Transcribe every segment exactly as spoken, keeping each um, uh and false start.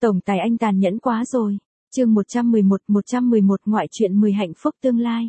Tổng tài anh tàn nhẫn quá rồi. Chương một trăm mười một, một trăm mười một ngoại truyện mười hạnh phúc tương lai.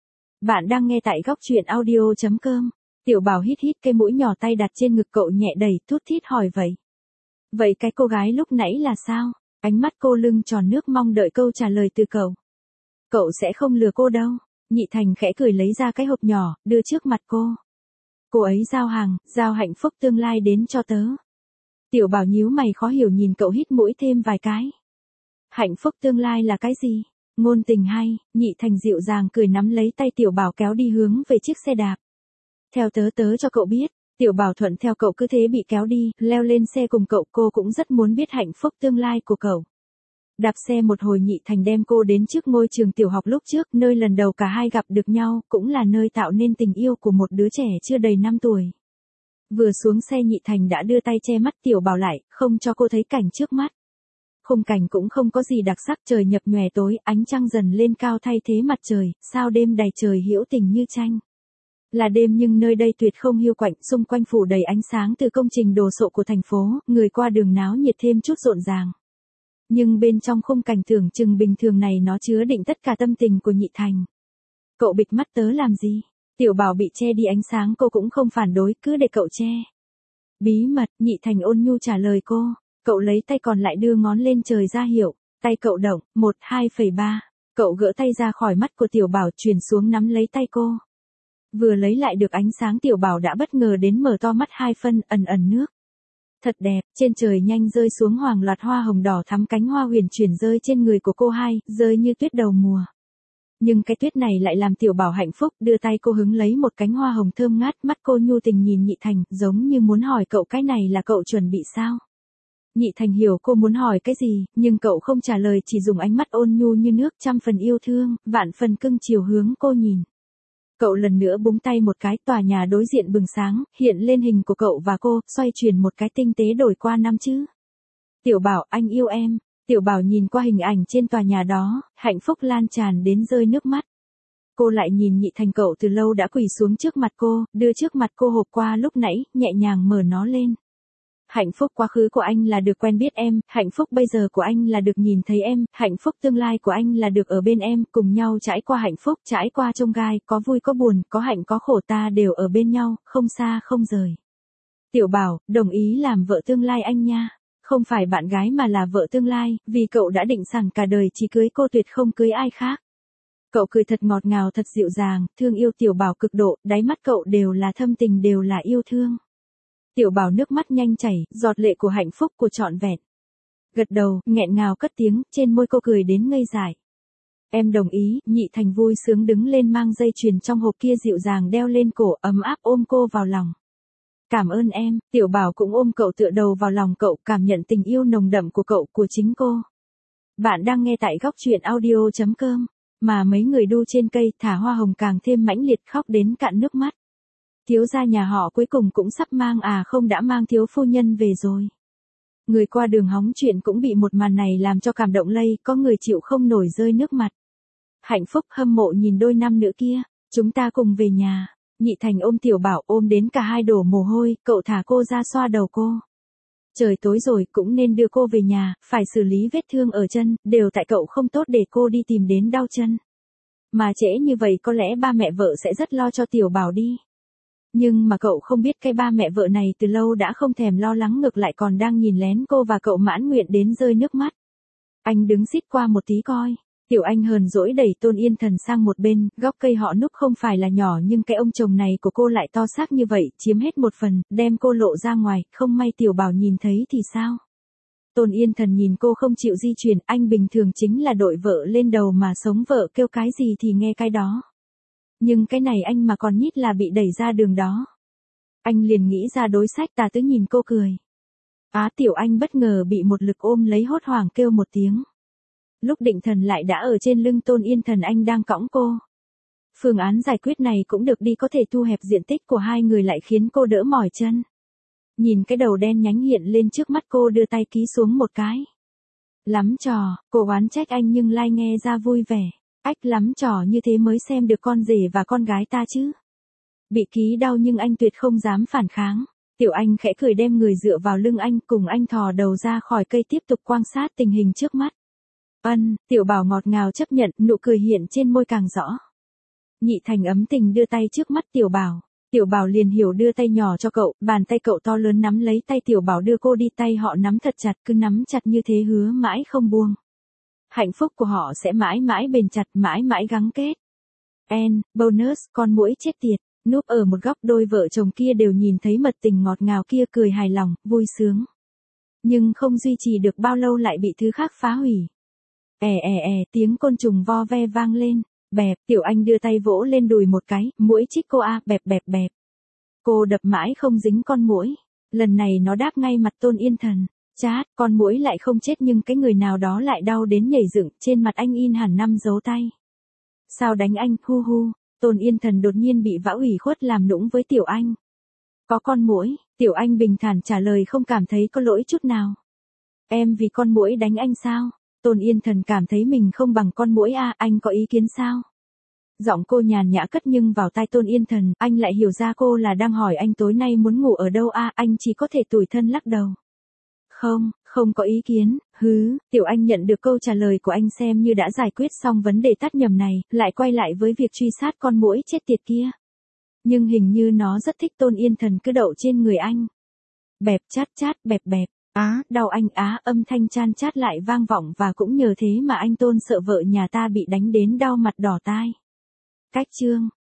Bạn đang nghe tại góc truyện audio chấm com. Tiểu Bảo hít hít cái mũi nhỏ, tay đặt trên ngực cậu nhẹ đẩy, thút thít hỏi vậy. Vậy cái cô gái lúc nãy là sao? Ánh mắt cô lưng tròn nước mong đợi câu trả lời từ cậu. Cậu sẽ không lừa cô đâu. Nhị Thành khẽ cười lấy ra cái hộp nhỏ, đưa trước mặt cô. Cô ấy giao hàng, giao hạnh phúc tương lai đến cho tớ. Tiểu Bảo nhíu mày khó hiểu nhìn cậu hít mũi thêm vài cái. Hạnh phúc tương lai là cái gì? Ngôn tình hay? Nhị Thành dịu dàng cười nắm lấy tay Tiểu Bảo kéo đi hướng về chiếc xe đạp. Theo tớ tớ cho cậu biết. Tiểu Bảo thuận theo cậu cứ thế bị kéo đi, leo lên xe cùng cậu. Cô cũng rất muốn biết hạnh phúc tương lai của cậu. Đạp xe một hồi Nhị Thành đem cô đến trước ngôi trường tiểu học lúc trước, nơi lần đầu cả hai gặp được nhau, cũng là nơi tạo nên tình yêu của một đứa trẻ chưa đầy năm tuổi. Vừa xuống xe Nhị Thành đã đưa tay che mắt Tiểu Bảo lại, không cho cô thấy cảnh trước mắt. Khung cảnh cũng không có gì đặc sắc, trời nhập nhòe tối, ánh trăng dần lên cao thay thế mặt trời, sao đêm đầy trời hữu tình như tranh. Là đêm nhưng nơi đây tuyệt không hiu quạnh, xung quanh phủ đầy ánh sáng từ công trình đồ sộ của thành phố, người qua đường náo nhiệt thêm chút rộn ràng. Nhưng bên trong khung cảnh tưởng chừng bình thường này nó chứa đựng tất cả tâm tình của Nhị Thành. Cậu bịt mắt tớ làm gì? Tiểu Bảo bị che đi ánh sáng cô cũng không phản đối, cứ để cậu che. Bí mật, Nhị Thành ôn nhu trả lời cô. Cậu lấy tay còn lại đưa ngón lên trời ra hiệu. Tay cậu động, một, hai phẩy ba. Cậu gỡ tay ra khỏi mắt của Tiểu Bảo truyền xuống nắm lấy tay cô. Vừa lấy lại được ánh sáng Tiểu Bảo đã bất ngờ đến mở to mắt hai phân, ẩn ẩn nước. Thật đẹp, trên trời nhanh rơi xuống hoàng loạt hoa hồng đỏ thắm, cánh hoa huyền chuyển rơi trên người của cô hai, rơi như tuyết đầu mùa. Nhưng cái tuyết này lại làm Tiểu Bảo hạnh phúc, đưa tay cô hứng lấy một cánh hoa hồng thơm ngát, mắt cô nhu tình nhìn Nhị Thành, giống như muốn hỏi cậu cái này là cậu chuẩn bị sao? Nhị Thành hiểu cô muốn hỏi cái gì, nhưng cậu không trả lời, chỉ dùng ánh mắt ôn nhu như nước, trăm phần yêu thương, vạn phần cưng chiều hướng cô nhìn. Cậu lần nữa búng tay một cái, tòa nhà đối diện bừng sáng, hiện lên hình của cậu và cô, xoay chuyển một cái tinh tế đổi qua năm chữ. Tiểu Bảo, anh yêu em. Tiểu Bảo nhìn qua hình ảnh trên tòa nhà đó, hạnh phúc lan tràn đến rơi nước mắt. Cô lại nhìn Nhị Thành, cậu từ lâu đã quỳ xuống trước mặt cô, đưa trước mặt cô hộp qua lúc nãy, nhẹ nhàng mở nó lên. Hạnh phúc quá khứ của anh là được quen biết em, hạnh phúc bây giờ của anh là được nhìn thấy em, hạnh phúc tương lai của anh là được ở bên em, cùng nhau trải qua hạnh phúc, trải qua chông gai, có vui có buồn, có hạnh có khổ, ta đều ở bên nhau, không xa không rời. Tiểu Bảo, đồng ý làm vợ tương lai anh nha. Không phải bạn gái mà là vợ tương lai, vì cậu đã định sẵn cả đời chỉ cưới cô, tuyệt không cưới ai khác. Cậu cười thật ngọt ngào, thật dịu dàng, thương yêu Tiểu Bảo cực độ, đáy mắt cậu đều là thâm tình, đều là yêu thương. Tiểu Bảo nước mắt nhanh chảy, giọt lệ của hạnh phúc, của trọn vẹn. Gật đầu, nghẹn ngào cất tiếng, trên môi cô cười đến ngây dại. Em đồng ý. Nhị Thành vui sướng đứng lên, mang dây chuyền trong hộp kia dịu dàng đeo lên cổ, ấm áp ôm cô vào lòng. Cảm ơn em. Tiểu Bảo cũng ôm cậu tựa đầu vào lòng cậu, cảm nhận tình yêu nồng đậm của cậu, của chính cô. Bạn đang nghe tại góc truyện audio chấm com. Mà mấy người đu trên cây thả hoa hồng càng thêm mãnh liệt, khóc đến cạn nước mắt. Thiếu gia nhà họ cuối cùng cũng sắp mang, à không đã mang thiếu phu nhân về rồi. Người qua đường hóng chuyện cũng bị một màn này làm cho cảm động lây, có người chịu không nổi rơi nước mặt. Hạnh phúc hâm mộ nhìn đôi nam nữ kia. Chúng ta cùng về nhà. Nhị Thành ôm Tiểu Bảo, ôm đến cả hai đổ mồ hôi, cậu thả cô ra xoa đầu cô. Trời tối rồi, cũng nên đưa cô về nhà, phải xử lý vết thương ở chân, đều tại cậu không tốt để cô đi tìm đến đau chân. Mà trễ như vậy có lẽ ba mẹ vợ sẽ rất lo cho Tiểu Bảo đi. Nhưng mà cậu không biết cái ba mẹ vợ này từ lâu đã không thèm lo lắng, ngược lại còn đang nhìn lén cô và cậu mãn nguyện đến rơi nước mắt. Anh đứng xít qua một tí coi. Tiểu Anh hờn dỗi đẩy Tôn Yên Thần sang một bên, góc cây họ núp không phải là nhỏ nhưng cái ông chồng này của cô lại to xác như vậy, chiếm hết một phần, đem cô lộ ra ngoài, không may Tiểu Bảo nhìn thấy thì sao? Tôn Yên Thần nhìn cô không chịu di chuyển, anh bình thường chính là đội vợ lên đầu mà sống, vợ kêu cái gì thì nghe cái đó. Nhưng cái này anh mà còn nhít là bị đẩy ra đường đó. Anh liền nghĩ ra đối sách tà tứ nhìn cô cười. Á Tiểu Anh bất ngờ bị một lực ôm lấy, hốt hoảng kêu một tiếng. Lúc định thần lại đã ở trên lưng Tôn Yên Thần, anh đang cõng cô. Phương án giải quyết này cũng được đi, có thể thu hẹp diện tích của hai người lại khiến cô đỡ mỏi chân. Nhìn cái đầu đen nhánh hiện lên trước mắt cô, đưa tay ký xuống một cái. Lắm trò, cô oán trách anh nhưng lai nghe ra vui vẻ. Ách, lắm trò như thế mới xem được con rể và con gái ta chứ. Bị ký đau nhưng anh tuyệt không dám phản kháng. Tiểu Anh khẽ cười đem người dựa vào lưng anh, cùng anh thò đầu ra khỏi cây tiếp tục quan sát tình hình trước mắt. Ân, Tiểu Bảo ngọt ngào chấp nhận, nụ cười hiện trên môi càng rõ. Nhị Thành ấm tình đưa tay trước mắt Tiểu Bảo. Tiểu Bảo liền hiểu đưa tay nhỏ cho cậu, bàn tay cậu to lớn nắm lấy tay Tiểu Bảo đưa cô đi, tay họ nắm thật chặt, cứ nắm chặt như thế hứa mãi không buông. Hạnh phúc của họ sẽ mãi mãi bền chặt, mãi mãi gắn kết. En, bonus, con muỗi chết tiệt, núp ở một góc, đôi vợ chồng kia đều nhìn thấy mật tình ngọt ngào kia, cười hài lòng, vui sướng. Nhưng không duy trì được bao lâu lại bị thứ khác phá hủy. È è è, tiếng côn trùng vo ve vang lên. Bẹp, Tiểu Anh đưa tay vỗ lên đùi một cái, muỗi chích cô a, bẹp bẹp bẹp. Cô đập mãi không dính con muỗi. Lần này nó đáp ngay mặt Tôn Yên Thần. Chát, con muỗi lại không chết nhưng cái người nào đó lại đau đến nhảy dựng, trên mặt anh in hẳn năm dấu tay. Sao đánh anh, hu hu. Tôn Yên Thần đột nhiên bị vã ủy khuất làm nũng với Tiểu Anh. Có con muỗi, Tiểu Anh bình thản trả lời không cảm thấy có lỗi chút nào. Em vì con muỗi đánh anh sao? Tôn Yên Thần cảm thấy mình không bằng con muỗi a, à, anh có ý kiến sao? Giọng cô nhàn nhã cất nhưng vào tai Tôn Yên Thần, anh lại hiểu ra cô là đang hỏi anh tối nay muốn ngủ ở đâu a, à, anh chỉ có thể tủi thân lắc đầu. Không, không có ý kiến, hứ, Tiểu Anh nhận được câu trả lời của anh xem như đã giải quyết xong vấn đề tắt nhầm này, lại quay lại với việc truy sát con muỗi chết tiệt kia. Nhưng hình như nó rất thích Tôn Yên Thần cứ đậu trên người anh. Bẹp chát chát bẹp bẹp. Á, đau anh á, âm thanh chan chát lại vang vọng và cũng nhờ thế mà anh Tôn sợ vợ nhà ta bị đánh đến đau mặt đỏ tai. Cách chương.